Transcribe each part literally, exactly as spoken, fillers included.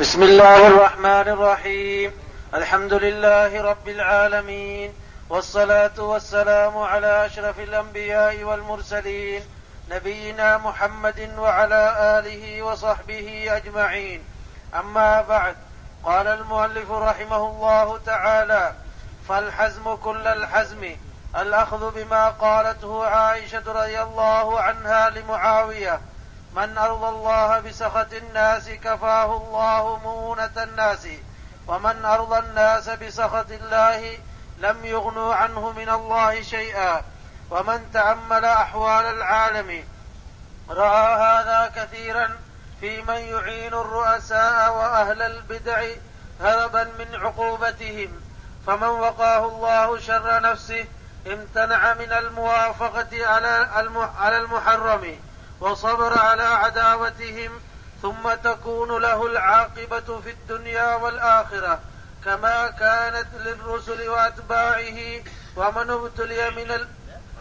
بسم الله الرحمن الرحيم. الحمد لله رب العالمين، والصلاة والسلام على أشرف الأنبياء والمرسلين، نبينا محمد وعلى آله وصحبه أجمعين. أما بعد، قال المؤلف رحمه الله تعالى: فالحزم كل الحزم الأخذ بما قالته عائشة رضي الله عنها لمعاوية: من أرضى الله بسخط الناس كفاه الله مؤونة الناس، ومن أرضى الناس بسخط الله لم يغنوا عنه من الله شيئا. ومن تأمل أحوال العالم رأى هذا كثيرا في من يعين الرؤساء وأهل البدع هربا من عقوبتهم. فمن وقاه الله شر نفسه امتنع من الموافقة على المحرم وصبر على عداوتهم، ثم تكون له العاقبة في الدنيا والآخرة، كما كانت للرسل وأتباعه ومن ابتلي من ال...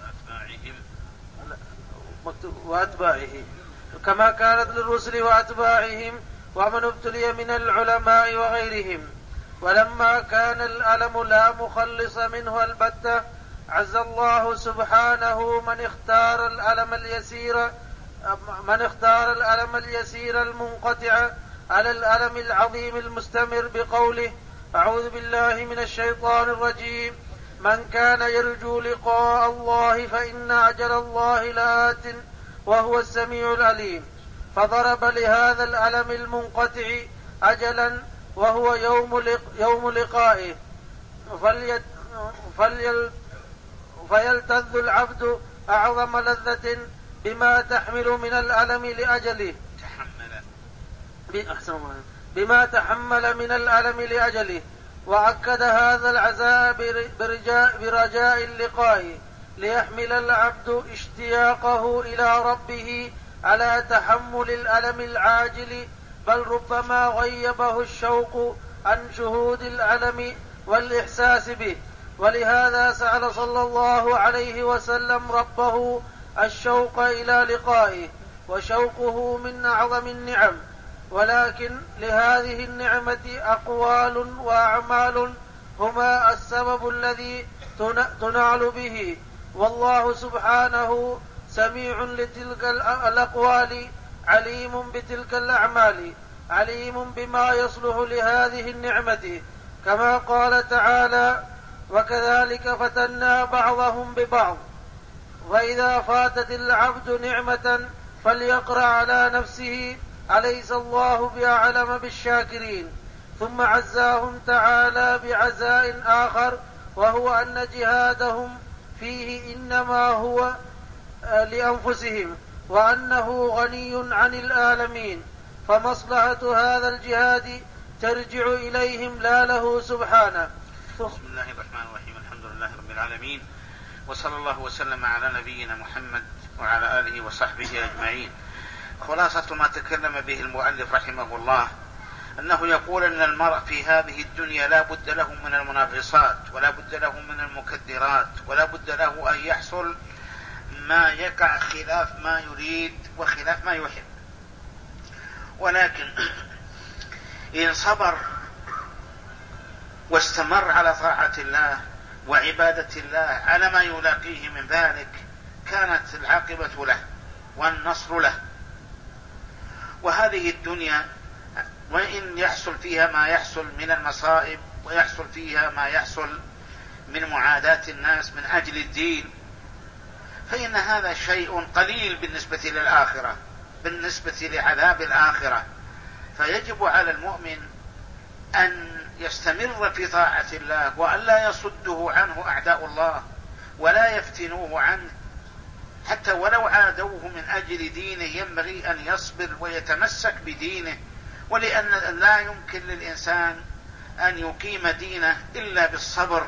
وأتباعه كما كانت للرسل وأتباعهم ومن ابتلي من العلماء وغيرهم. ولما كان الألم لا مخلص منه البتة، عز الله سبحانه من اختار الألم اليسير من اختار الألم اليسير المنقطع على الألم العظيم المستمر بقوله: أعوذ بالله من الشيطان الرجيم، من كان يرجو لقاء الله فإن أجل الله لآت وهو السميع العليم. فضرب لهذا الألم المنقطع أجلا وهو يوم يوم لقائه، فليت فليل فيلتذ العبد أعظم لذة بما تحمل من الألم لأجله بما تحمل من الألم لأجله. وأكد هذا العزاء برجاء, برجاء اللقاء ليحمل العبد اشتياقه إلى ربه على تحمل الألم العاجل، بل ربما غيبه الشوق عن شهود الألم والإحساس به. ولهذا سأل صلى الله عليه وسلم ربه الشوق إلى لقائه، وشوقه من أعظم النعم. ولكن لهذه النعمة أقوال وأعمال هما السبب الذي تنال به، والله سبحانه سميع لتلك الأقوال عليم بتلك الأعمال، عليم بما يصلح لهذه النعمة، كما قال تعالى: وكذلك فتنا بعضهم ببعض. وإذا فاتت العبد نعمة فليقرأ على نفسه أليس الله بأعلم بالشاكرين. ثم عزاهم تعالى بعزاء آخر، وهو أن جهادهم فيه إنما هو لأنفسهم، وأنه غني عن العالمين، فمصلحة هذا الجهاد ترجع إليهم لا له سبحانه. بسم الله الرحمن الرحيم. الحمد لله رب العالمين، وصلى الله وسلم على نبينا محمد وعلى آله وصحبه أجمعين. خلاصة ما تكلم به المؤلف رحمه الله أنه يقول أن المرء في هذه الدنيا لا بد له من المنغصات، ولا بد له من المكدرات، ولا بد له أن يحصل ما يقع خلاف ما يريد وخلاف ما يحب. ولكن إن صبر واستمر على طاعة الله وعبادة الله على ما يلاقيه من ذلك، كانت العاقبة له والنصر له. وهذه الدنيا وإن يحصل فيها ما يحصل من المصائب، ويحصل فيها ما يحصل من معاداة الناس من أجل الدين، فإن هذا شيء قليل بالنسبة للآخرة، بالنسبة لعذاب الآخرة. فيجب على المؤمن أن يستمر في طاعة الله، وأن لا يصده عنه أعداء الله ولا يفتنوه عنه، حتى ولو عادوه من أجل دينه ينبغي أن يصبر ويتمسك بدينه. ولأن لا يمكن للإنسان أن يقيم دينه إلا بالصبر.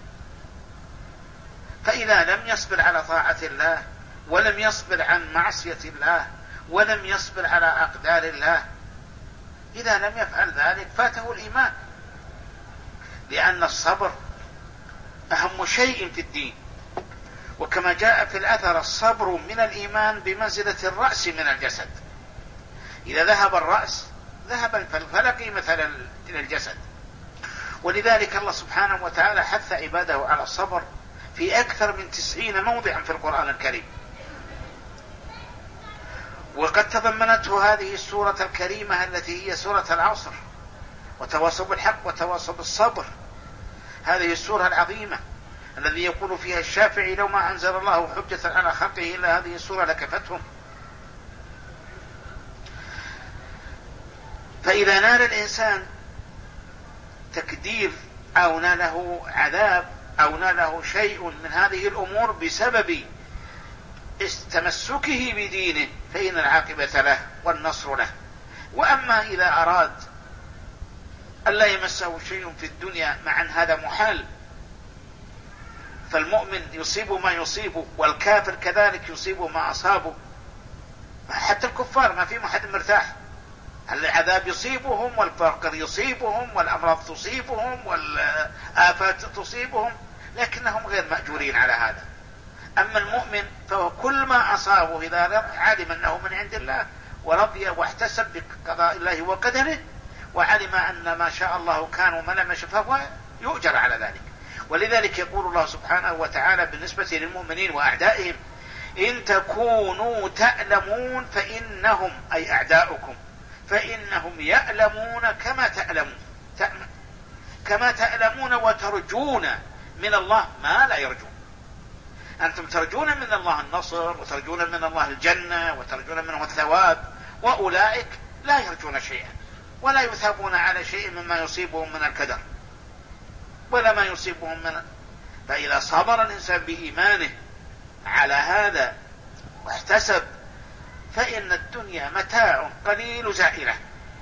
فإذا لم يصبر على طاعة الله، ولم يصبر عن معصية الله، ولم يصبر على أقدار الله، إذا لم يفعل ذلك فاته الإيمان، لأن الصبر أهم شيء في الدين. وكما جاء في الأثر: الصبر من الإيمان بمنزلة الرأس من الجسد. إذا ذهب الرأس ذهب فلا قيمة للجسد. ولذلك الله سبحانه وتعالى حث عباده على الصبر في أكثر من تسعين موضعا في القرآن الكريم، وقد تضمنته هذه السورة الكريمة التي هي سورة العصر، وتواصوا بالحق وتواصوا بالصبر. هذه السورة العظيمة الذي يقول فيها الشافعي: لو ما أنزل الله حجة على خلقه إلا هذه السورة لكفتهم. فإذا نال الإنسان تكدير أو ناله عذاب أو ناله شيء من هذه الأمور بسبب تمسكه بدينه فإن العاقبة له والنصر له. وأما إذا أراد ألا يمسه شيء في الدنيا، مع أن هذا محال، فالمؤمن يصيب ما يصيبه والكافر كذلك يصيب ما أصابه. حتى الكفار ما في أحد مرتاح، العذاب يصيبهم والفقر يصيبهم والأمراض تصيبهم والآفات تصيبهم، لكنهم غير مأجورين على هذا. أما المؤمن فهو كل ما أصابه إذا علم أنه من عند الله ورضي واحتسب بقضاء الله وقدره وعلم أن ما شاء الله كان وما لم يشأ فهو يؤجر على ذلك. ولذلك يقول الله سبحانه وتعالى بالنسبة للمؤمنين وأعدائهم: إن تكونوا تألمون فإنهم أي أعداؤكم فإنهم يألمون كما تألمون كما تألمون وترجون من الله ما لا يرجون. أنتم ترجون من الله النصر وترجون من الله الجنة وترجون منه الثواب، وأولئك لا يرجون شيئا ولا يثابون على شيء مما يصيبهم من الكدر ولا ما يصيبهم من. فإذا صبر الإنسان بإيمانه على هذا واحتسب فإن الدنيا متاع قليل زائلة،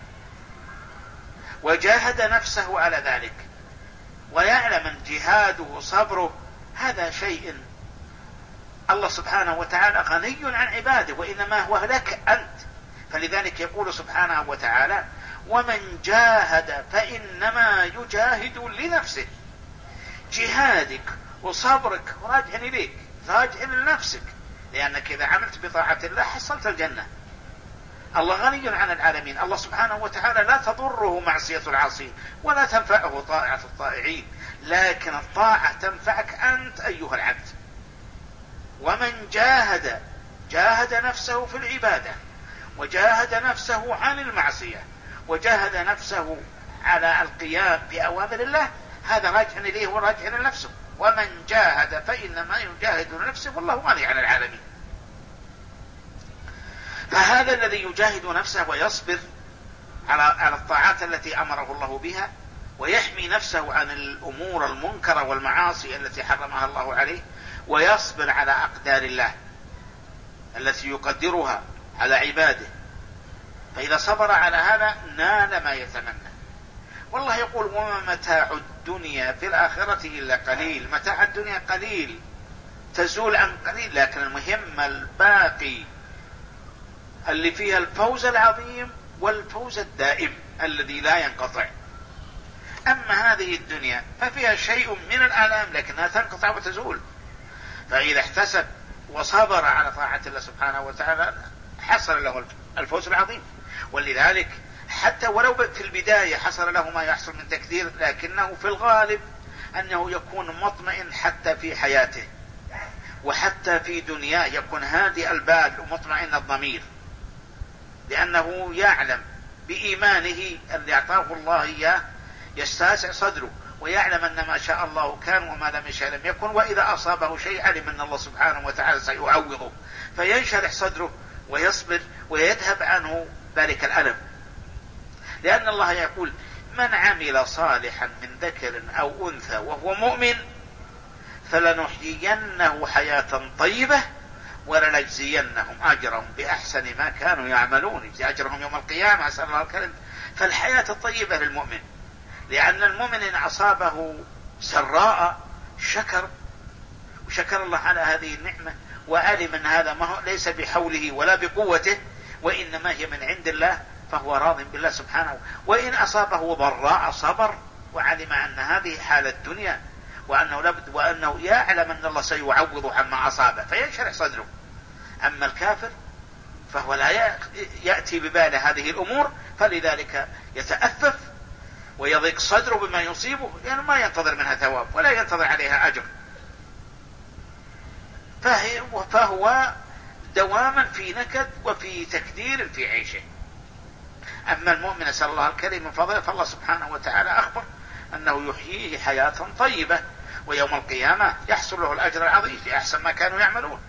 وجاهد نفسه على ذلك ويعلم أن جهاده وصبره هذا شيء الله سبحانه وتعالى غني عن عباده، وإنما هو لك أنت. فلذلك يقول سبحانه وتعالى: ومن جاهد فإنما يجاهد لنفسه. جهادك وصبرك راجع إليك، راجع لنفسك، لأنك إذا عملت بطاعة الله حصلت الجنة. الله غني عن العالمين. الله سبحانه وتعالى لا تضره معصية العاصين ولا تنفعه طاعة الطائعين، لكن الطاعة تنفعك أنت أيها العبد. ومن جاهد جاهد نفسه في العبادة وجاهد نفسه عن المعصية وجاهد نفسه على القيام بأوامر الله، هذا راجع إليه وراجع لنفسه. ومن جاهد فإنما يجاهد لنفسه والله غني عن العالمين. فهذا الذي يجاهد نفسه ويصبر على على الطاعات التي أمره الله بها ويحمي نفسه عن الأمور المنكرة والمعاصي التي حرمها الله عليه، ويصبر على أقدار الله التي يقدرها على عباده، فإذا صبر على هذا نال ما يتمنى. والله يقول: وما متاع الدنيا في الآخرة إلا قليل. متاع الدنيا قليل، تزول عن قليل، لكن المهم الباقي اللي فيها الفوز العظيم والفوز الدائم الذي لا ينقطع. أما هذه الدنيا ففيها شيء من الآلام لكنها تنقطع وتزول. فإذا احتسب وصبر على طاعة الله سبحانه وتعالى حصل له الفوز العظيم. ولذلك حتى ولو في البداية حصل له ما يحصل من تكثير، لكنه في الغالب أنه يكون مطمئن حتى في حياته وحتى في دنياه، يكون هادئ البال ومطمئن الضمير، لأنه يعلم بإيمانه الذي أعطاه الله إياه يستاسع صدره، ويعلم أن ما شاء الله كان وما لم يشاء لم يكن، وإذا أصابه شيء علم أن الله سبحانه وتعالى سيعوضه، فينشرح صدره ويصبر ويذهب عنه ذلك الألم. لأن الله يقول: من عمل صالحا من ذكر أو أنثى وهو مؤمن فلنحيينه حياة طيبة ولنجزينهم أجرهم بأحسن ما كانوا يعملون. يجزي أجرهم يوم القيامة، أسأل الله الكريم. فالحياة الطيبة للمؤمن، لأن المؤمن إن أصابه سراء شكر وشكر الله على هذه النعمة وعلم أن هذا ما هو ليس بحوله ولا بقوته وإنما هي من عند الله، فهو راض بالله سبحانه. وإن أصابه ضراء صبر وعلم أن هذه حال الدنيا وأنه لابد وأنه يعلم أن الله سيعوض عما أصابه فينشرح صدره. أما الكافر فهو لا يأتي بباله هذه الأمور، فلذلك يتأفف ويضيق صدره بما يصيبه، لأنه يعني ما ينتظر منها ثواب ولا ينتظر عليها أجر، فهو دواما في نكد وفي تكدير في عيشه. أما المؤمن نسأل الله الكريم من فضله، فالله سبحانه وتعالى أخبر أنه يحييه حياة طيبة، ويوم القيامة يحصل له الأجر العظيم في أحسن ما كانوا يعملون.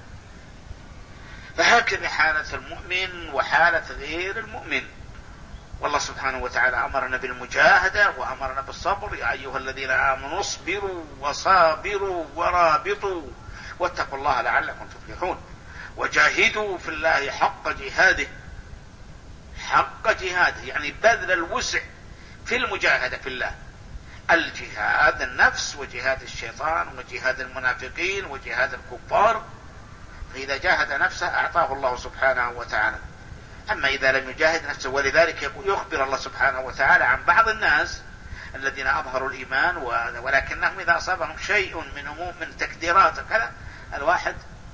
فهكذا حالة المؤمن وحالة غير المؤمن. والله سبحانه وتعالى أمرنا بالمجاهدة وأمرنا بالصبر: يا أيها الذين آمنوا اصبروا وصابروا ورابطوا واتقوا الله لعلكم تفلحون وجاهدوا في الله حق جهاده. حق جهاده يعني بذل الوسع في المجاهدة في الله، الجهاد النفس وجهاد الشيطان وجهاد المنافقين وجهاد الكفار. فإذا جاهد نفسه أعطاه الله سبحانه وتعالى. أما إذا لم يجاهد نفسه، ولذلك يخبر الله سبحانه وتعالى عن بعض الناس الذين أظهروا الإيمان ولكنهم إذا أصابهم شيء من هموم من تكديرات كذا الواحد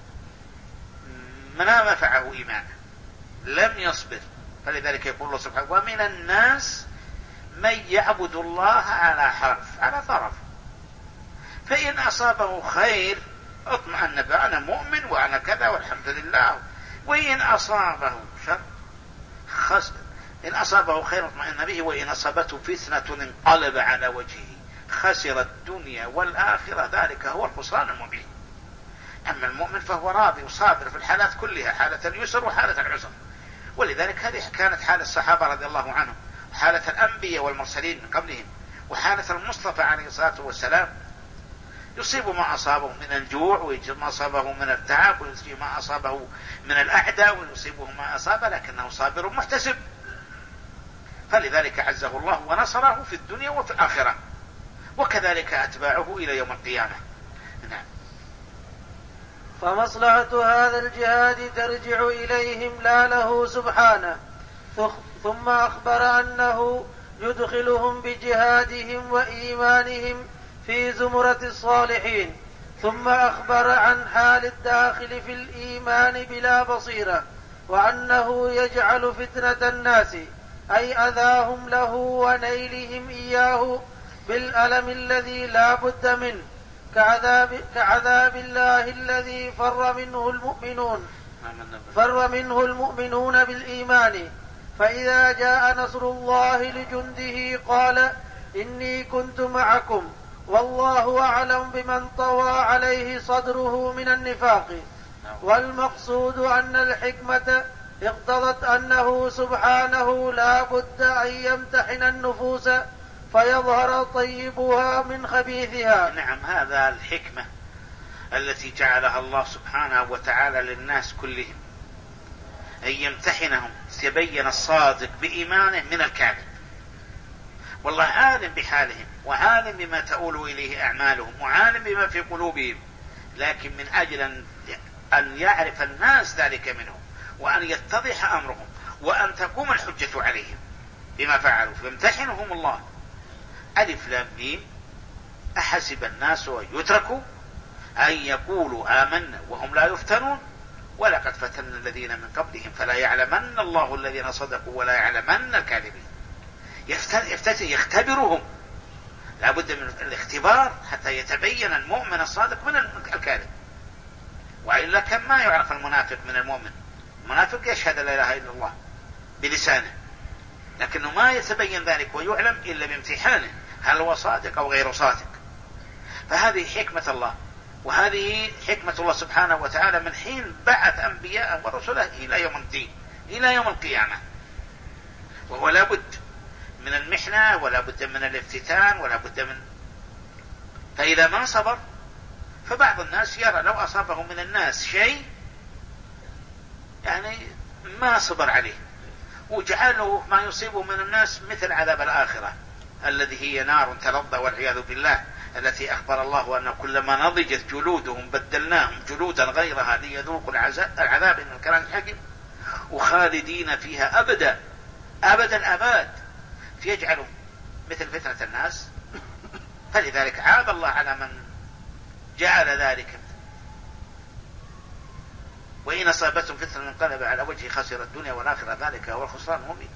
ما نفعه إيمانه، لم يصبر. فلذلك يقول الله سبحانه: ومن الناس من يعبد الله على حرف، على طرف، فإن أصابه خير اطمأن به، أنا مؤمن وأنا كذا والحمد لله. وإن أصابه شر خسر، إن أصابه خير اطمأن به، وإن أصابته فتنة انقلب على وجهه خسر الدنيا والآخرة، ذلك هو الخسران المبين. أما المؤمن فهو راضي وصابر في الحالات كلها، حالة اليسر وحالة العسر. ولذلك هذه كانت حالة الصحابة رضي الله عنهم، حالة الأنبياء والمرسلين من قبلهم، وحالة المصطفى عليه الصلاة والسلام. يصيب ما أصابه من الجوع، ويصيب ما أصابه من التعب، ويصيب ما أصابه من الأعداء، ويصيبه ما أصاب، لكنه صابر محتسب. فلذلك عزه الله ونصره في الدنيا وفي الآخرة، وكذلك أتباعه إلى يوم القيامة. نعم. فمصلحة هذا الجهاد ترجع إليهم لا له سبحانه، ثم أخبر أنه يدخلهم بجهادهم وإيمانهم في زمرة الصالحين، ثم أخبر عن حال الداخل في الإيمان بلا بصيرة، وأنه يجعل فتنة الناس أي أذاهم له ونيلهم إياه بالألم الذي لا بد منه، كعذاب, كعذاب الله الذي فر منه المؤمنون فر منه المؤمنون بالإيمان. فإذا جاء نصر الله لجنده قال: إني كنت معكم والله أعلم بمن طوى عليه صدره من النفاق. والمقصود أن الحكمة اقتضت أنه سبحانه لا بد أن يمتحن النفوس فيظهر طيبها من خبيثها. نعم، هذا الحكمة التي جعلها الله سبحانه وتعالى للناس كلهم، أن يمتحنهم يبين الصادق بإيمانه من الكاذب. والله عالم بحالهم وعالم بما تؤول إليه أعمالهم وعالم بما في قلوبهم، لكن من أجل أن يعرف الناس ذلك منهم وأن يتضح أمرهم وأن تقوم الحجة عليهم بما فعلوا، فيمتحنهم الله. ألف لام ميم: أحسب الناس أن يتركوا أن يقولوا آمنا وهم لا يفتنون ولقد فتنا الذين من قبلهم فلا يعلمن الله الذين صدقوا ولا يعلمن الكاذبين. يختبرهم، لا بد من الاختبار حتى يتبين المؤمن الصادق من الكاذب، وإلا كان ما يعرف المنافق من المؤمن. المنافق يشهد لا إله إلا الله بلسانه، لكنه ما يتبين ذلك ويعلم إلا بامتحانه، هل هو صادق أو غير صادق. فهذه حكمة الله، وهذه حكمة الله سبحانه وتعالى من حين بعث أنبياء ورسله إلى يوم الدين، إلى يوم القيامة. وهو لا بد من المحنة ولا بد من الافتتان ولا بد من، فإذا ما صبر فبعض الناس يرى لو أصابه من الناس شيء يعني ما صبر عليه، وجعله ما يصيبه من الناس مثل عذاب الآخرة الذي هي نار تلظى والعياذ بالله، التي أخبر الله أن كلما نضجت جلودهم بدلناهم جلودا غيرها ليذوقوا العذاب إن كان حكم وخالدين فيها أبدا أبدا الأباد، فيجعلوا مثل فتنة الناس. فلذلك عاب الله على من جعل ذلك. وإن أصابتهم فتنة انقلب على وجهه خسر الدنيا والآخرة، ذلك هو الخسران المبين.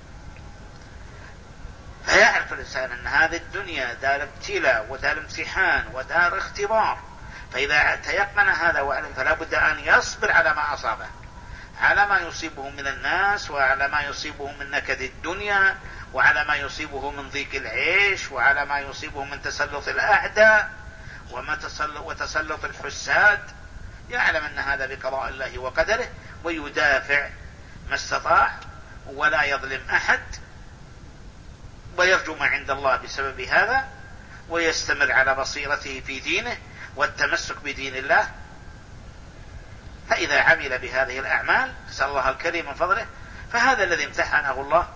فيعرف الإنسان أن هذه الدنيا دار ابتلاء ودار امتحان ودار اختبار، فإذا تيقن هذا وعلم فلا بد أن يصبر على ما أصابه، على ما يصيبه من الناس، وعلى ما يصيبه من نكد الدنيا، وعلى ما يصيبه من ضيق العيش، وعلى ما يصيبه من تسلط الأعداء وتسلط الحساد. يعلم أن هذا بقضاء الله وقدره، ويدافع ما استطاع ولا يظلم أحد، ويرجو ما عند الله بسبب هذا، ويستمر على بصيرته في دينه والتمسك بدين الله. فإذا عمل بهذه الأعمال نسأل الله الكريم من فضله، فهذا الذي امتحنه الله،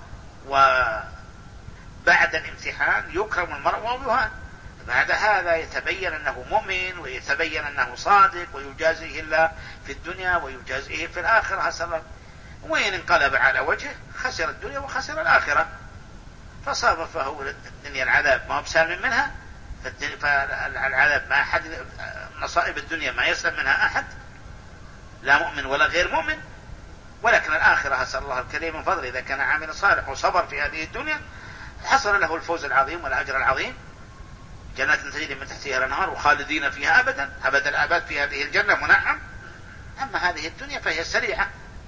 وبعد الامتحان يكرم المرء ويهان. بعد هذا يتبين أنه مؤمن، ويتبين أنه صادق، ويجازيه الله في الدنيا ويجازيه في الآخرة حسنا. وإن انقلب على وجهه خسر الدنيا وخسر الآخرة، فصاب فهو الدنيا العذاب ما هو بسالم منها، فالعذاب ما أحد، مصائب الدنيا ما يسلم منها أحد، لا مؤمن ولا غير مؤمن. ولكن الآخرة أسأل الله الكريم من فضله إذا كان عامل صالح وصبر في هذه الدنيا حصل له الفوز العظيم والأجر العظيم، جنات تجري من تحتها الأنهار وخالدين فيها أبدا أبد الآباد في هذه الجنة منعم. أما هذه الدنيا فهي سريعة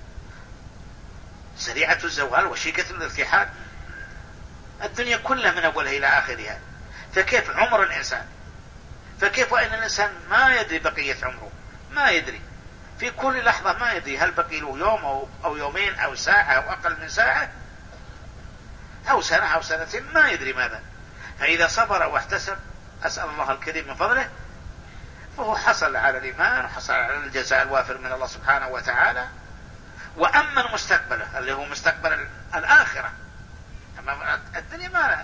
سريعة الزوال وشيكة الارتحال، الدنيا كلها من أولها إلى آخرها. فكيف عمر الإنسان؟ فكيف وإن الإنسان ما يدري بقية عمره، ما يدري في كل لحظة، ما يدري هل بقي له يوم أو, أو يومين أو ساعة أو أقل من ساعة أو سنة أو سنتين، ما يدري ماذا. فإذا صبر واحتسب أسأل الله الكريم من فضله فهو حصل على الإيمان وحصل على الجزاء الوافر من الله سبحانه وتعالى، وأمن مستقبله اللي هو مستقبل الآخرة. أما الدنيا ما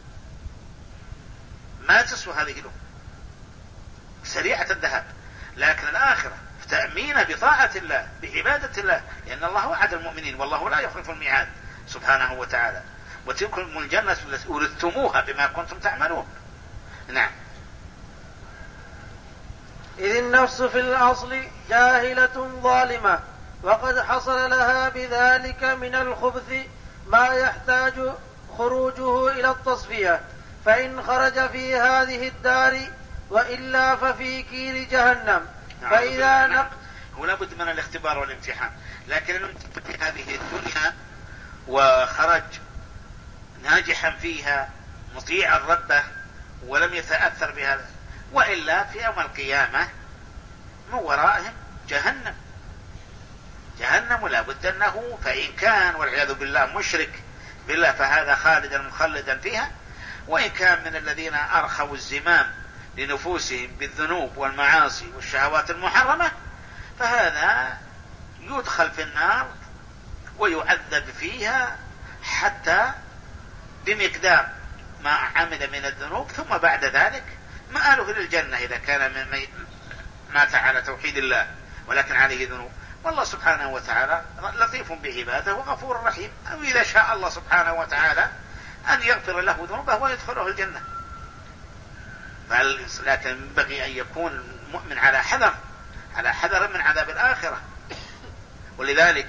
ما تسوى هذه له، سريعة الذهاب، لكن الآخرة تأمين بطاعة الله بعبادة الله، لأن الله وعد المؤمنين والله لا يخلف الميعاد سبحانه وتعالى، وتلكم الجنة التي أورثتموها بما كنتم تعملون. نعم. إذ النفس في الأصل جاهلة ظالمة، وقد حصل لها بذلك من الخبث ما يحتاج خروجه إلى التصفية، فإن خرج في هذه الدار وإلا ففي كير جهنم. فإذا نق... هو لابد من الاختبار والامتحان، لكن في هذه الدنيا وخرج ناجحا فيها مطيعا ربه ولم يتأثر بهذا، وإلا في يوم القيامة من ورائهم جهنم جهنم لا بد أنه، فإن كان والعياذ بالله مشرك بالله فهذا خالدا مخلدا فيها، وإن كان من الذين أرخوا الزمام لنفوسهم بالذنوب والمعاصي والشهوات المحرمة فهذا يدخل في النار ويعذب فيها حتى بمقدار ما عمل من الذنوب، ثم بعد ذلك مآله للجنة إذا كان من مات على توحيد الله ولكن عليه ذنوب. والله سبحانه وتعالى لطيف بعباده وغفور رحيم، أو إذا شاء الله سبحانه وتعالى أن يغفر له ذنوبه ويدخله الجنة. لكن ينبغي أن يكون المؤمن على حذر على حذر من عذاب الآخرة. ولذلك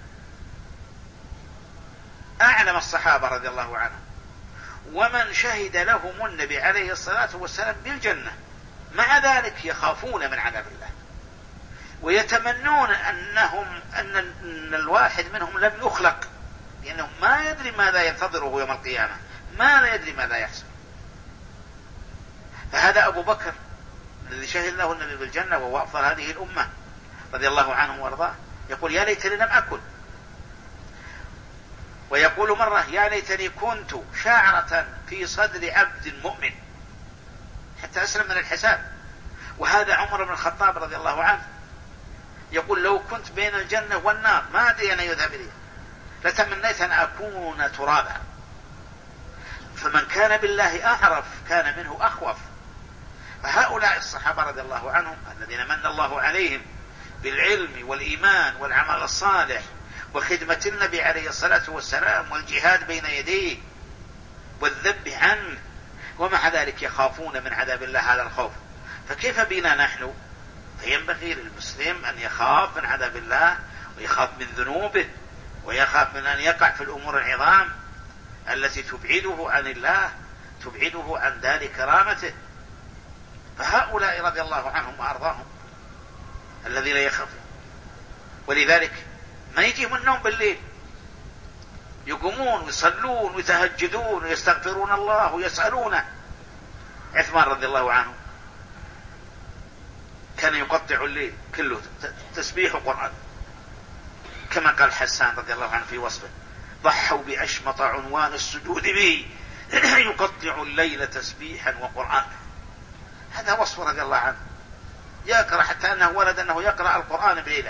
أعلم الصحابة رضي الله عنهم ومن شهد لهم النبي عليه الصلاة والسلام بالجنة، مع ذلك يخافون من عذاب الله ويتمنون أنهم أن الواحد منهم لم يخلق، لأنه ما يدري ماذا ينتظره يوم القيامة، ما لا يدري ماذا يحصل. فهذا أبو بكر الذي شهد له النبي بالجنة وهو أفضل هذه الأمة رضي الله عنه وارضاه، يقول يا ليتني لم أكن، ويقول مرة يا ليتني كنت شاعرة في صدر عبد مؤمن حتى أسلم من الحساب. وهذا عمر بن الخطاب رضي الله عنه يقول لو كنت بين الجنة والنار ما أدري أن يذهب لي لتمنيت أن أكون ترابا. فمن كان بالله أعرف كان منه أخوف. فهؤلاء الصحابة رضي الله عنهم الذين من الله عليهم بالعلم والإيمان والعمل الصالح وخدمة النبي عليه الصلاة والسلام والجهاد بين يديه والذب عنه، ومع ذلك يخافون من عذاب الله هذا الخوف. فكيف بنا نحن؟ فينبغي للمسلم أن يخاف من عذاب الله ويخاف من ذنوبه ويخاف من أن يقع في الأمور العظام التي تبعده عن الله، تبعده عن دار كرامته. فهؤلاء رضي الله عنهم وأرضاهم الذين يخافون، ولذلك ما يجيهم النوم بالليل، يقومون ويصلون ويتهجدون ويستغفرون الله ويسألونه. عثمان رضي الله عنه كان يقطع الليل كله تسبيح وقرآن، كما قال حسان رضي الله عنه في وصفه: ضحوا بأشمط عنوان السجود به يقطع الليل تسبيحا وقرآن. هذا وصف رضي الله عنه، يقرأ حتى أنه ولد أنه يقرأ القرآن بليلة.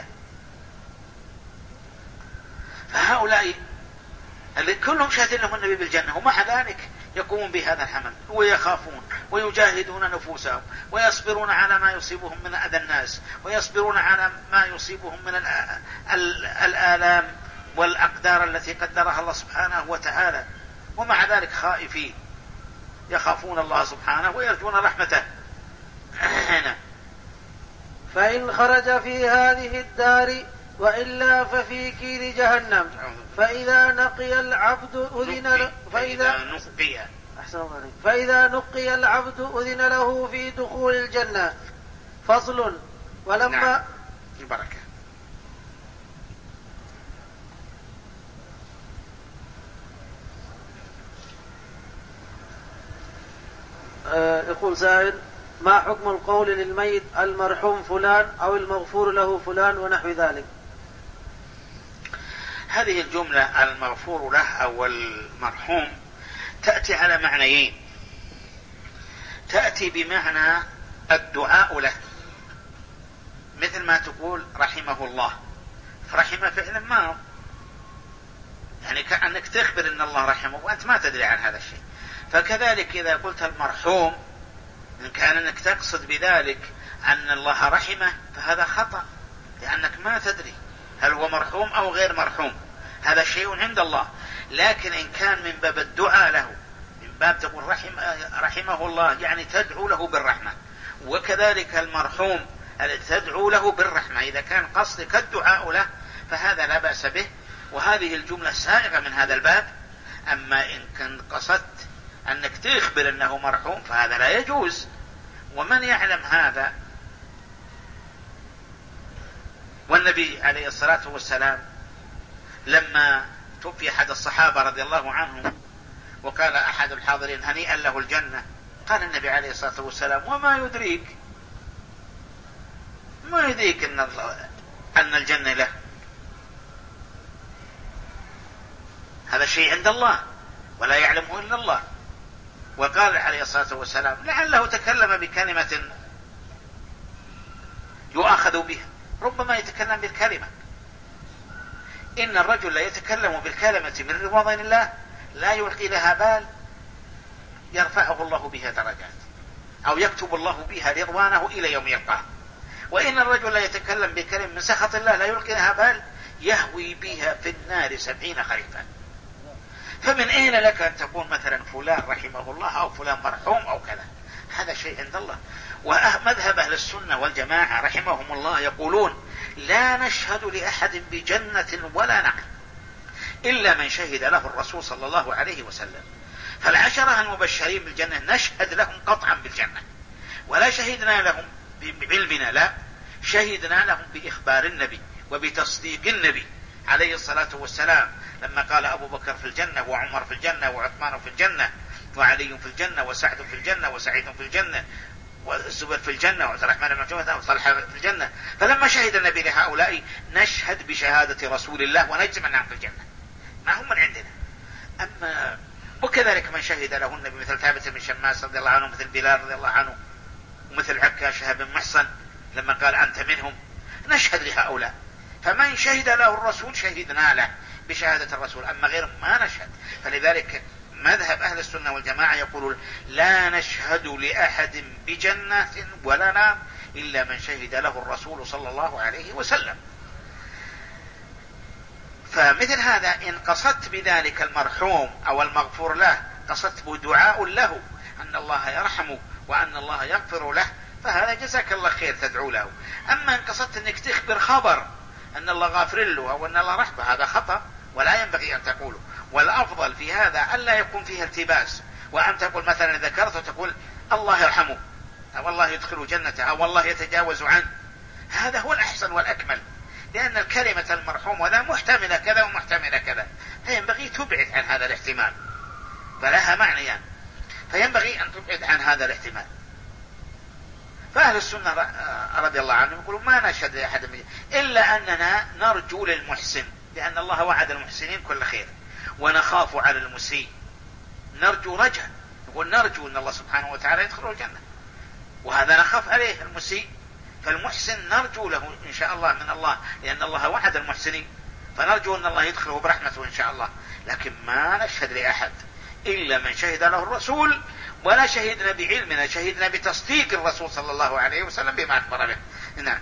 فهؤلاء اللي كلهم شاهدين لهم النبي بالجنة، ومع ذلك يقومون بهذا العمل ويخافون ويجاهدون نفوسهم ويصبرون على ما يصيبهم من أذى الناس، ويصبرون على ما يصيبهم من الآلام والأقدار التي قدرها الله سبحانه وتعالى، ومع ذلك خائفين يخافون الله سبحانه ويرجون رحمته. فإن خرج في هذه الدار وإلا ففي كير جهنم. فإذا نقي العبد أذن له فإذا نقي فإذا نقي العبد أذن له في دخول الجنة. فصل. ولما نعم. البركة. آه يقول سائل: ما حكم القول للميت المرحوم فلان أو المغفور له فلان ونحو ذلك؟ هذه الجملة المغفور له أو المرحوم تأتي على معنيين. تأتي بمعنى الدعاء له، مثل ما تقول رحمه الله، فرحمه فعل ماض، يعني كأنك تخبر أن الله رحمه وأنت ما تدري عن هذا الشيء. فكذلك إذا قلت المرحوم إن كان أنك تقصد بذلك أن الله رحمه فهذا خطأ، لأنك ما تدري هل هو مرحوم أو غير مرحوم، هذا شيء عند الله. لكن إن كان من باب الدعاء له، من باب تقول رحم رحمه الله يعني تدعو له بالرحمة، وكذلك المرحوم تدعو له بالرحمة، إذا كان قصدك الدعاء له فهذا لا بأس به، وهذه الجملة سائغة من هذا الباب. أما إن كان قصدت أنك تخبر أنه مرحوم فهذا لا يجوز. ومن يعلم هذا، والنبي عليه الصلاة والسلام لما توفي أحد الصحابة رضي الله عنهم وقال أحد الحاضرين هنيئا له الجنة، قال النبي عليه الصلاة والسلام: وما يدريك ما يدريك أن, أن الجنة له، هذا شيء عند الله ولا يعلمه إلا الله. وقال عليه الصلاة والسلام: لعله تكلم بكلمة يؤاخذ بها، ربما يتكلم بالكلمة. إن الرجل لا يتكلم بالكلمة من رضوان الله لا يلقي لها بال يرفعه الله بها درجات، أو يكتب الله بها رضوانه إلى يوم يلقاه. وإن الرجل لا يتكلم بكلمة من سخط الله لا يلقي لها بال يهوي بها في النار سبعين خريفا. فمن أين لك أن تقول مثلا فلان رحمه الله أو فلان مرحوم أو كذا؟ هذا شيء عند الله. ومذهب أهل السنة والجماعة رحمهم الله يقولون: لا نشهد لأحد بجنة ولا نعيم إلا من شهد له الرسول صلى الله عليه وسلم. فالعشرة المبشرين بالجنة نشهد لهم قطعا بالجنة، ولا شهدنا لهم بعلمنا، لا، شهدنا لهم بإخبار النبي وبتصديق النبي عليه الصلاة والسلام، لما قال أبو بكر في الجنة وعمر في الجنة وعثمان في الجنة وعلي في الجنة وسعد في الجنة وسعيد في الجنة والزبير في الجنة وعبد الرحمن بن عوف وطلحة في الجنة. فلما شهد النبي لهؤلاء نشهد بشهادة رسول الله ونجزم أنهم في الجنة، ما هم من عندنا. أما وكذلك من شهد له النبي مثل ثابت بن شماس رضي الله عنه، مثل بلال رضي الله عنه، ومثل عكاشة بن محصن لما قال أنت منهم، نشهد لهؤلاء. فمن شهد له الرسول شهدنا له بشهادة الرسول، أما غيرهم ما نشهد. فلذلك مذهب أهل السنة والجماعة يقولون: لا نشهد لأحد بجنة ولا نار إلا من شهد له الرسول صلى الله عليه وسلم. فمثل هذا إن قصدت بذلك المرحوم أو المغفور له، قصدت بدعاء له أن الله يرحمه وأن الله يغفر له، فهذا جزاك الله خير تدعو له. أما إن قصدت أنك تخبر خبر أن الله غافر له أو أن الله رحمه، هذا خطأ ولا ينبغي أن تقوله. والأفضل في هذا ألا يكون فيه التباس، وأن تقول مثلا ذكرت وتقول الله يرحمه أو الله يدخله جنته أو الله يتجاوز عنه، هذا هو الأحسن والأكمل، لأن الكلمة المرحوم ولا محتملة كذا ومحتملة كذا، فينبغي تبعد عن هذا الاحتمال، فلها معنيان، فينبغي أن تبعد عن هذا الاحتمال. فأهل السنة رضي الله عنهم يقولون ما نشهد لأحد من إلا أننا نرجو للمحسن، لأن الله وعد المحسنين كل خير، ونخاف على المسيء، نرجو رجاء، نقول نرجو أن الله سبحانه وتعالى يدخله الجنة، وهذا نخاف عليه المسيء. فالمحسن نرجو له إن شاء الله من الله، لأن الله وعد المحسنين، فنرجو أن الله يدخله برحمته إن شاء الله. لكن ما نشهد لأحد إلا من شهد له الرسول، ولا شهدنا بعلمنا، شهدنا بتصديق الرسول صلى الله عليه وسلم بما أخبر به. نعم.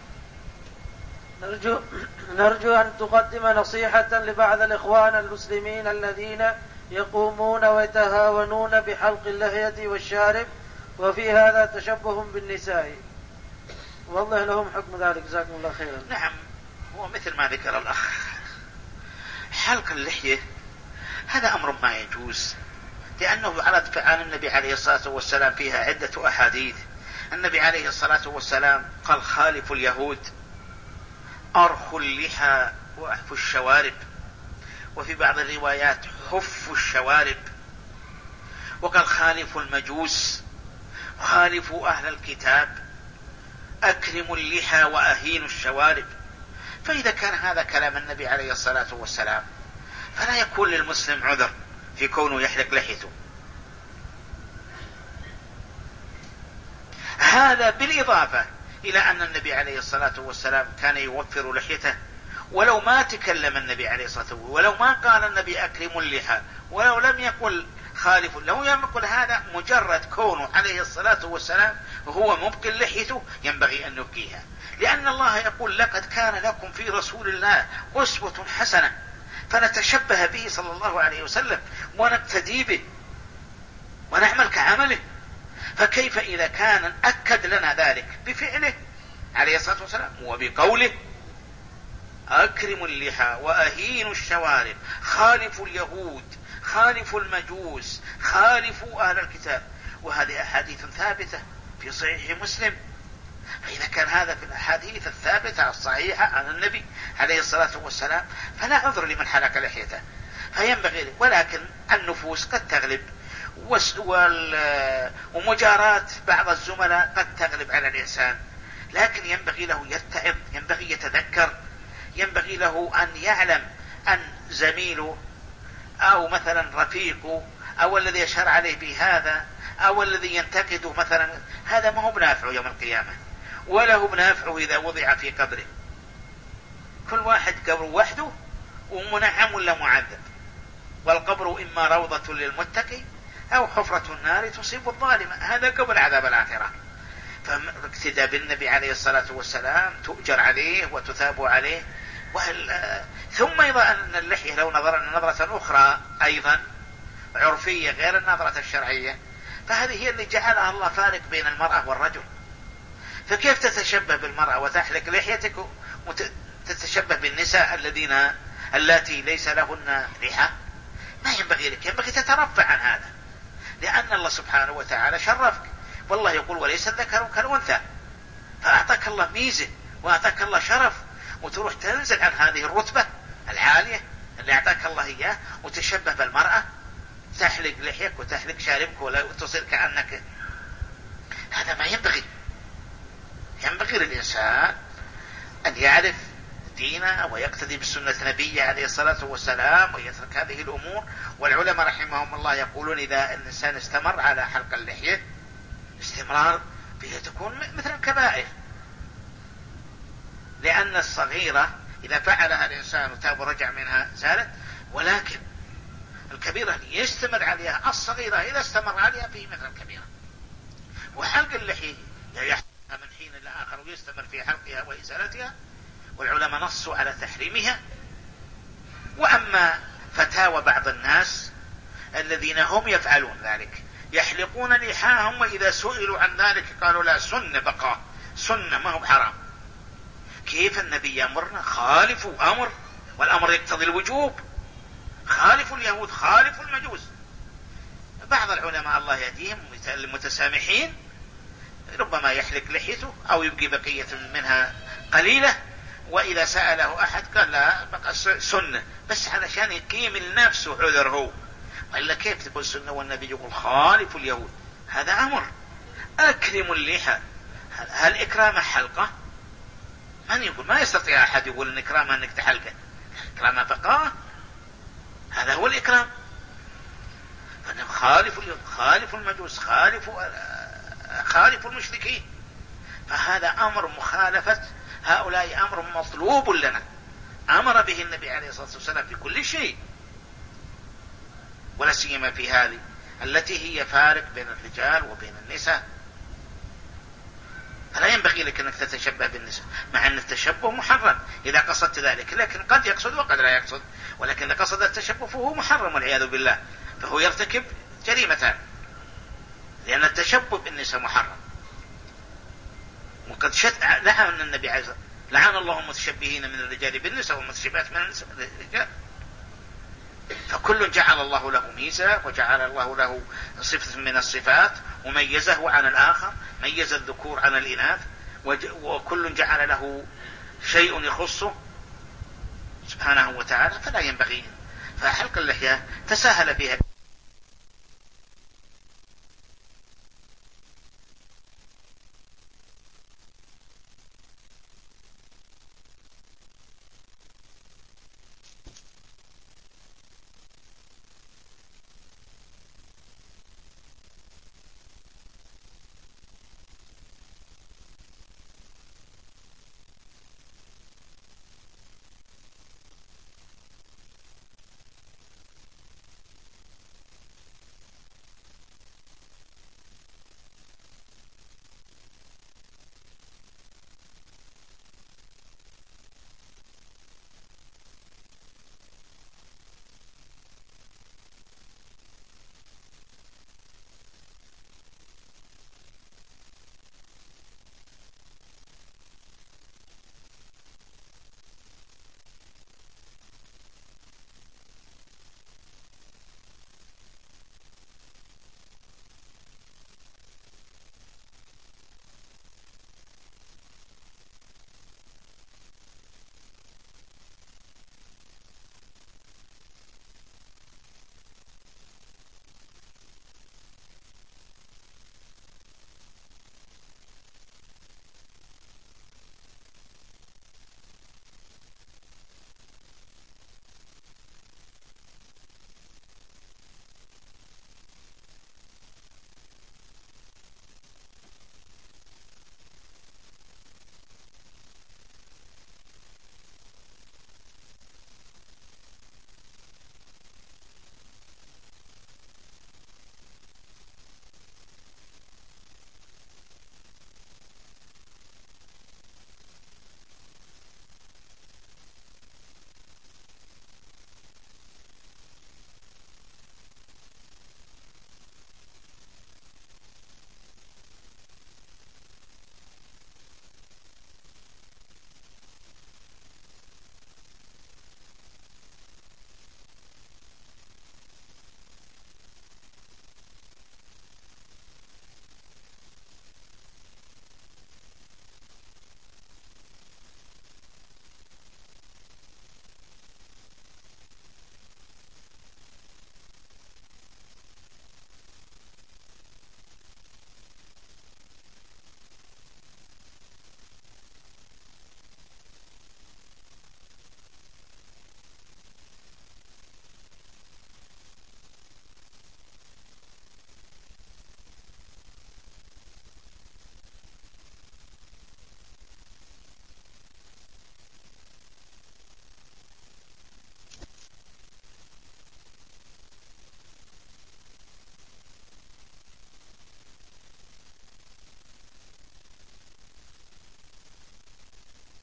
نرجو, نرجو أن تقدم نصيحة لبعض الإخوان المسلمين الذين يقومون ويتهاونون بحلق اللحية والشارب، وفي هذا تشبه بالنساء، والله لهم حكم ذلك، جزاكم الله خيرا. نعم، هو مثل ما ذكر الأخ، حلق اللحية هذا أمر ما يجوز، لأنه ورد عن النبي عليه الصلاة والسلام فيها عدة أحاديث. النبي عليه الصلاة والسلام قال خالفوا اليهود، أرخوا اللحى وأحفوا الشوارب، وفي بعض الروايات حفوا الشوارب، وقال خالفوا المجوس، خالفوا أهل الكتاب، أكرموا اللحى وأهينوا الشوارب. فإذا كان هذا كلام النبي عليه الصلاة والسلام فلا يكون للمسلم عذر في كونه يحلق لحيته. هذا بالإضافة إلى أن النبي عليه الصلاة والسلام كان يوفر لحيته، ولو ما تكلم النبي عليه الصلاة والسلام، ولو ما قال النبي أكرموا اللحى، ولو لم يقل خالف، لو يقول هذا مجرد كونه عليه الصلاة والسلام وهو مبقي لحيته ينبغي أن نبقيها، لأن الله يقول لقد كان لكم في رسول الله أسوة حسنة، فنتشبه به صلى الله عليه وسلم ونقتدي به ونعمل كعمله. فكيف إذا كان أكد لنا ذلك بفعله عليه الصلاة والسلام وبقوله أكرموا اللحى وأهينوا الشوارب، خالفوا اليهود، خالفوا المجوس، خالفوا أهل الكتاب، وهذه أحاديث ثابتة في صحيح مسلم. فإذا كان هذا في الأحاديث الثابتة الصحيحة عن النبي عليه الصلاة والسلام فلا عذر لمن حلق لحيته، فينبغي. ولكن النفوس قد تغلب، ومجاراة بعض الزملاء قد تغلب على الإنسان، لكن ينبغي له يتعظ، ينبغي يتذكر، ينبغي له أن يعلم أن زميله أو مثلا رفيقه أو الذي يشهر عليه بهذا أو الذي ينتقده مثلا، هذا ما هو بنافعه يوم القيامة، ولا هو بنافعه إذا وضع في قبره. كل واحد قبره وحده ومنعم ولا معذب، والقبر إما روضة للمتقي أو حفرة النار تصيب الظالم، هذا قبل عذاب الآخرة. فاقتدى بالنبي عليه الصلاة والسلام تؤجر عليه وتثاب عليه. ثم أيضا أن اللحية لو نظرنا نظرة أخرى أيضا عرفية غير النظرة الشرعية، فهذه هي اللي جعلها الله فارق بين المرأة والرجل. فكيف تتشبه بالمرأة وتحلق لحيتك وتتشبه بالنساء الذين اللاتي ليس لهن لحى؟ ما ينبغي لك، ينبغي تترفع عن هذا، لأن الله سبحانه وتعالى شرفك، والله يقول وليس الذكر كالأنثى، فأعطاك الله ميزة وأعطاك الله شرف، وتروح تنزل عن هذه الرتبة العالية اللي أعطاك الله إياه وتشبه بالمرأة، تحلق لحيك وتحلق شاربك وتصير كأنك. هذا ما ينبغي. ينبغي للإنسان أن يعرف دينه ويقتدي بسنة نبيه عليه الصلاة والسلام ويترك هذه الأمور. والعلماء رحمهم الله يقولون إذا الإنسان استمر على حلق اللحية استمرار فيها تكون مثل الكبائر، لأن الصغيرة إذا فعلها الإنسان وتاب ورجع منها زالت، ولكن الكبيرة يستمر عليها، الصغيرة إذا استمر عليها فيه مثل الكبيرة. وحلق اللحية يحلقها من حين لآخر ويستمر في حلقها وإزالتها، والعلماء نصوا على تحريمها. وأما فتاوى بعض الناس الذين هم يفعلون ذلك يحلقون لحاهم، وإذا سئلوا عن ذلك قالوا لا، سنة بقى، سنة ما هو حرام. كيف النبي يأمرنا؟ خالفوا، أمر، والأمر يقتضي الوجوب. خالفوا اليهود، خالفوا المجوس. بعض العلماء الله يهديهم المتسامحين ربما يحلق لحيته أو يبقي بقية منها قليلة، وإذا سأله أحد قال لا بقى سنة، بس علشان يقيم النفس عذره. وإلا كيف تقول سنة والنبي يقول خالفوا اليهود؟ هذا أمر. أكرموا اللحى، هل إكرام حلقة؟ من يقول؟ ما يستطيع أحد يقول إن إكرام أنك تحلقه، إكرام بقاء، هذا هو الإكرام. خالفوا خالفوا المجوس، خالفوا خالفوا المشركين. فهذا أمر، مخالفة هؤلاء أمر مطلوب لنا، أمر به النبي عليه الصلاة والسلام في كل شيء، ولا سيما في هذه التي هي فارق بين الرجال وبين النساء. فلا ينبغي لك أنك تتشبه بالنساء، مع أن التشبه محرم إذا قصدت ذلك، لكن قد يقصد وقد لا يقصد. ولكن إذا قصد التشبه فهو محرم والعياذ بالله، فهو يرتكب جريمتان، لأن التشبه بالنساء محرم. وقد لعن النبي عليه الصلاة والسلام، لعن الله المتشبهين من الرجال بالنساء والمتشبهات من النساء بالرجال. فكل جعل الله له ميزة، وجعل الله له صفة من الصفات، وميزه عن الآخر، ميز الذكور عن الإناث، وكل جعل له شيء يخصه سبحانه وتعالى. فلا ينبغي، فحلق اللحية تساهل بها.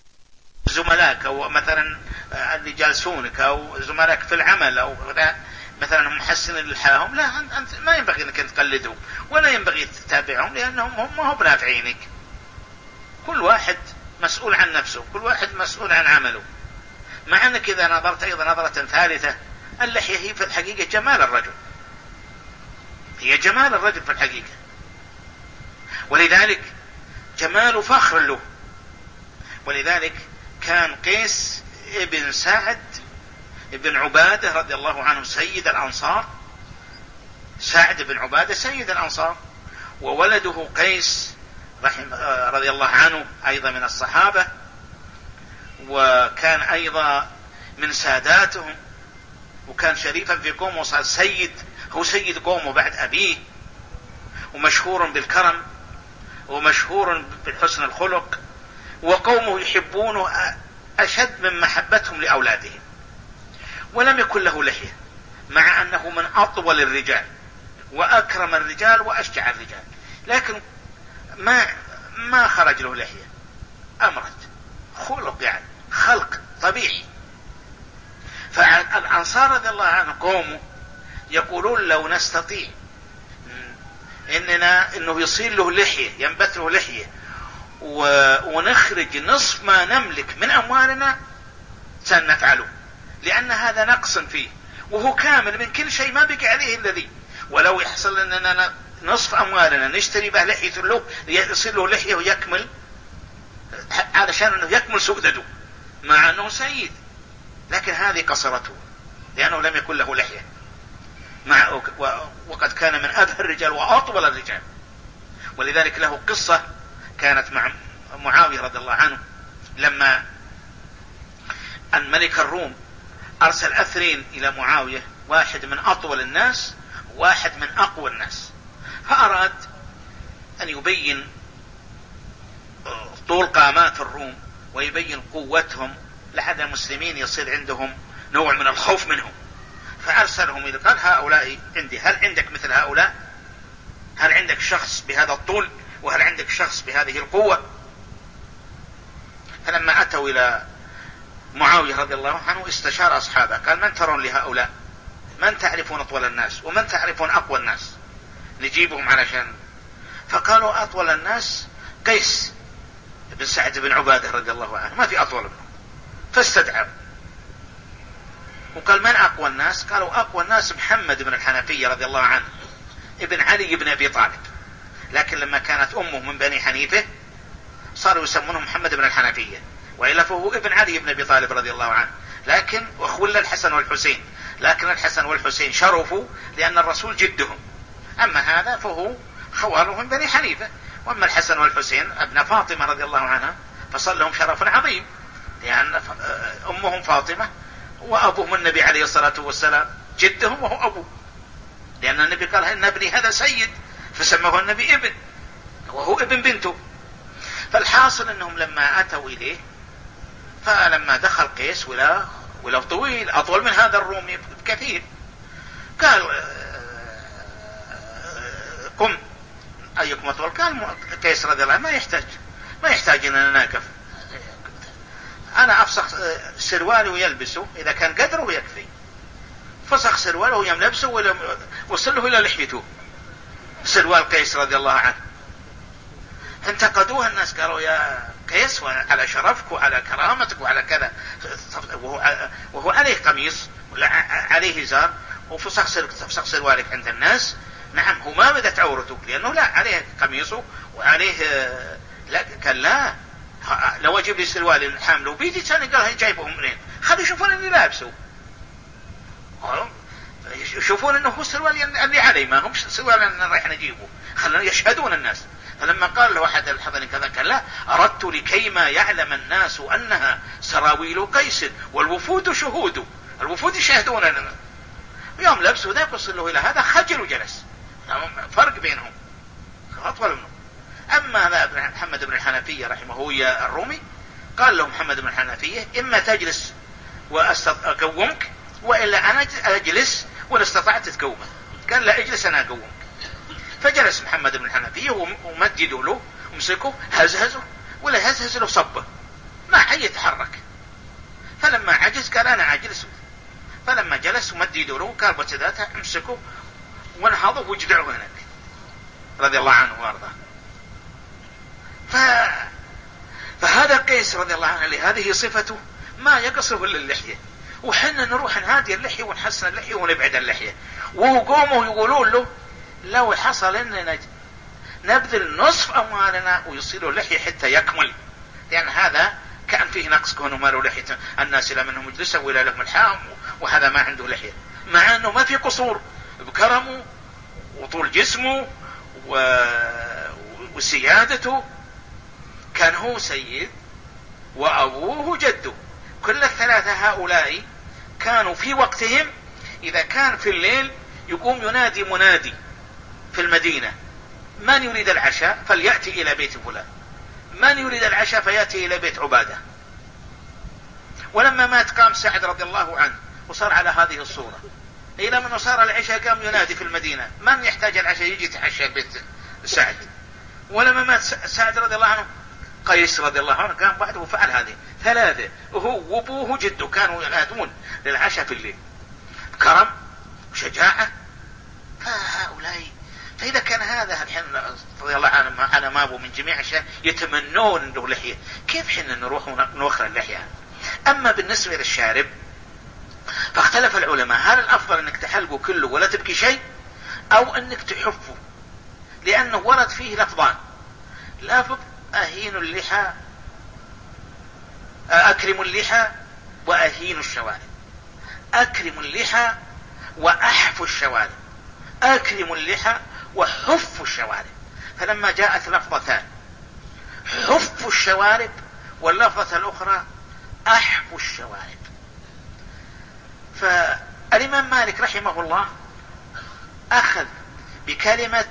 زملائك أو مثلا اللي جالسونك أو زملائك في العمل أو مثلا محسن لحاهم، لا أنت ما ينبغي أنك تقلدهم ولا ينبغي تتابعهم، لأنهم هم ما هم بنافعينك. كل واحد مسؤول عن نفسه، كل واحد مسؤول عن عمله. مع أنك إذا نظرت أيضا نظرة ثالثة، اللحية هي في الحقيقة جمال الرجل، هي جمال الرجل في الحقيقة، ولذلك جمال فخر له. ولذلك كان قيس ابن سعد ابن عبادة رضي الله عنه سيد الأنصار، سعد بن عبادة سيد الأنصار، وولده قيس رضي الله عنه أيضا من الصحابة، وكان أيضا من ساداتهم، وكان شريفا في قومه، وصار سيد، هو سيد قومه بعد أبيه، ومشهور بالكرم ومشهور بالحسن الخلق، وقومه يحبونه أشد من محبتهم لأولادهم. ولم يكن له لحية، مع أنه من أطول الرجال وأكرم الرجال وأشجع الرجال، لكن ما ما خرج له لحية، أمرت خلق يعني خلق طبيعي. فالأنصار رضي الله عنه قومه يقولون لو نستطيع إننا إنه يصير له لحية، ينبت له لحية، ونخرج نصف ما نملك من أموالنا سنفعله، لأن هذا نقص فيه، وهو كامل من كل شيء، ما بقي عليه الذي. ولو يحصل أننا نصف أموالنا نشتري به لحية له، يصير له لحية ويكمل، علشان أنه يكمل سؤدده، مع أنه سيد، لكن هذه قصرته لأنه لم يكن له لحية، مع وقد كان من أبهى الرجال وأطول الرجال. ولذلك له قصة كانت مع معاوية رضي الله عنه، لما أن ملك الروم أرسل أثرين إلى معاوية، واحد من أطول الناس واحد من أقوى الناس، فأراد أن يبين طول قامات الروم ويبين قوتهم، لحد المسلمين يصير عندهم نوع من الخوف منهم، فأرسلهم إلى قال هؤلاء عندي، هل عندك مثل هؤلاء؟ هل عندك شخص بهذا الطول؟ وهل عندك شخص بهذه القوة؟ فلما أتوا إلى معاوية رضي الله عنه استشار أصحابه، قال من ترون لهؤلاء؟ من تعرفون أطول الناس ومن تعرفون أقوى الناس نجيبهم علشان؟ فقالوا أطول الناس قيس بن سعد بن عبادة رضي الله عنه، ما في أطول منه. فاستدعوا، وقال من أقوى الناس؟ قالوا أقوى الناس محمد بن الحنفية رضي الله عنه ابن علي بن أبي طالب، لكن لما كانت أمه من بني حنيفة صاروا يسمونه محمد بن الحنفية، وإلا فهو ابن علي بن أبي طالب رضي الله عنه، لكن وخول الحسن والحسين، لكن الحسن والحسين شرفوا لأن الرسول جدهم، أما هذا فهو خواله من بني حنيفة. وأما الحسن والحسين ابن فاطمة رضي الله عنها فصل لهم شرف عظيم، لأن أمهم فاطمة وأبوهم النبي عليه الصلاة والسلام جدهم وهو أبوه، لأن النبي قال إن ابني هذا سيد، فسمه النبي ابن وهو ابن بنته. فالحاصل أنهم لما أتوا إليه، فلما دخل قيس ولا ولا طويل أطول من هذا الرومي بكثير، قال قم أيكم أطول؟ قال قيس رضي الله عنه ما يحتاج ما يحتاج أن أنا ناقف، أنا أفسخ سروالي ويلبسه إذا كان قدره يكفي. فسخ سروالي ويلبسه وصله إلى لحيته، سروال قيس رضي الله عنه. انتقدوها الناس، قالوا يا قيس على شرفك وعلى كرامتك وعلى كذا، وهو, وهو عليه قميص عليه زار وفسخ فسخ سروالك عند الناس. نعم هو ما بدت عورته، لأنه لا عليه قميصه وعليه، لا كان لا لو أجيب لي سروال حامله بيجي ثاني قال هاي جايبه منين؟ خلوا يشوفون اني لابسه، يشوفون انه هو السروال اللي علي، ما هم سروال اللي رايح نجيبه، خلنا يشهدون الناس. فلما قال له أحد الحضرين كذا قال لا، أردت لكيما يعلم الناس أنها سراويل قيس والوفود شهود، الوفود يشاهدون لنا. يوم لبسوا ذاك وصل له إلى هذا خجل وجلس، فرق بينهم أطول منه. أما هذا محمد بن الحنفية رحمه هو الرومي، قال له محمد بن الحنفية إما تجلس وأقومك، وإلا أنا أجلس وإن استطعت تقومه. قال لا اجلس أنا أقومك. فجلس محمد بن الحنفية ومددوا له ومسكه هزهزه ولا هزهز له صبه، ما حي يتحرك. فلما عجز قال أنا أجلس. فلما جلس ومد يده له قال بتذاته امسكوا وانهضوا واجدعوا هناك رضي الله عنه وارضاه. ف... فهذا قيس رضي الله عنه لهذه صفته ما يقصه الا اللحية، وحنا نروح نهادي اللحية ونحسن اللحية ونبعد اللحية، وقوموا يقولون له لو حصل اننا نبذل نصف اموالنا ويصيروا اللحية حتى يكمل، لان هذا كان فيه نقص كونه ما له لحية، الناس لا منهم مجلسه ولا لهم الحام، وهذا ما عنده لحية، مع انه ما في قصور بكرمه وطول جسمه و... وسيادته، كان هو سيد وأبوه جده. كل الثلاثة هؤلاء كانوا في وقتهم إذا كان في الليل يقوم ينادي منادي في المدينة: من يريد العشاء فليأتي إلى بيت فلان، من يريد العشاء فيأتي إلى بيت عبادة. ولما مات قام سعد رضي الله عنه وصار على هذه الصورة، إلى من صار العشاء قام ينادي في المدينة: من يحتاج العشاء يجي يتعشى بيت سعد. ولما مات سعد رضي الله عنه قيس رضي الله عنه قام بعده وفعل هذه. ثلاثة وهو وابوه جده كانوا ينادون للعشاء في الليل، كرم وشجاعة. فهؤلاء فإذا كان هذا الحين رضي الله عنه على ما أبو من جميع الشيء يتمنون عنده لحية، كيف حين نروح ونوخر اللحية؟ أما بالنسبة للشارب فاختلف العلماء هل الأفضل أنك تحلقه كله ولا تبكي شيء، أو أنك تحفه، لأنه ورد فيه لفظان: لفظ أهين اللحى، أكرم اللحى وأهين الشوارب، أكرم اللحى وأحف الشوارب، أكرم اللحى وحف الشوارب. فلما جاءت لفظتان حف الشوارب واللفظة الأخرى أحف الشوارب، فالإمام مالك رحمه الله أخذ بكلمة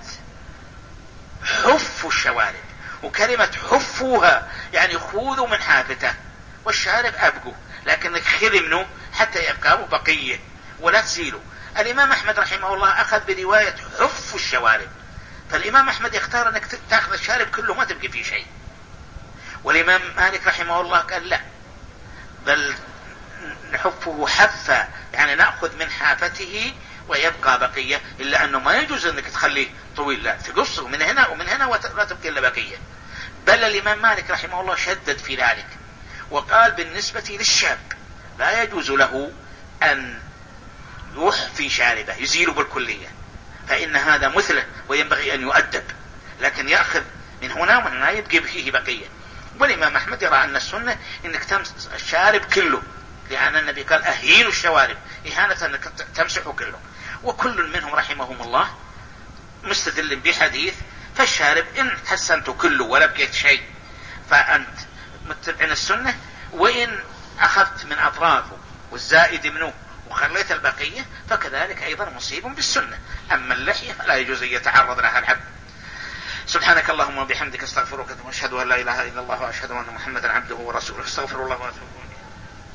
حف الشوارب، وكلمة حفوها يعني خذوا من حافته، والشارب أبقوا، لكنك خذ منه حتى يبقى بقية ولا تزيلوا. الإمام أحمد رحمه الله أخذ برواية حف الشوارب، فالإمام أحمد يختار أنك تأخذ الشارب كله ما تبقي فيه شيء، والإمام مالك رحمه الله قال لا، بل نحفه حفا يعني نأخذ من حافته ويبقى بقية، إلا أنه ما يجوز أنك تخليه طويل، لا تقصه من هنا ومن هنا ولا تبقى إلا بقية. بل الإمام مالك رحمه الله شدد في ذلك وقال بالنسبة للشاب لا يجوز له أن يحفي شاربه يزيل بالكلية، فإن هذا مثله وينبغي أن يؤدب، لكن يأخذ من هنا ومن هنا يبقى فيه بقية. والإمام أحمد يرى أن السنة أنك تمسح الشارب كله، لأن النبي قال أهين الشوارب، إهانة أنك تمسحه كله. وكل منهم رحمهم الله مستدل بحديث: فالشارب إن حسنت كله ولا بقيت شيء فأنت متبع السنة، وإن أخذت من أطرافه والزائد منه وخليت البقية فكذلك أيضا مصيب بالسنة. أما اللحية فلا يجوز أن يتعرض لها العبد. سبحانك اللهم وبحمدك استغفرك واشهد أن لا إله إلا الله وأشهد أن محمدا عبده ورسوله. استغفر الله وأتوب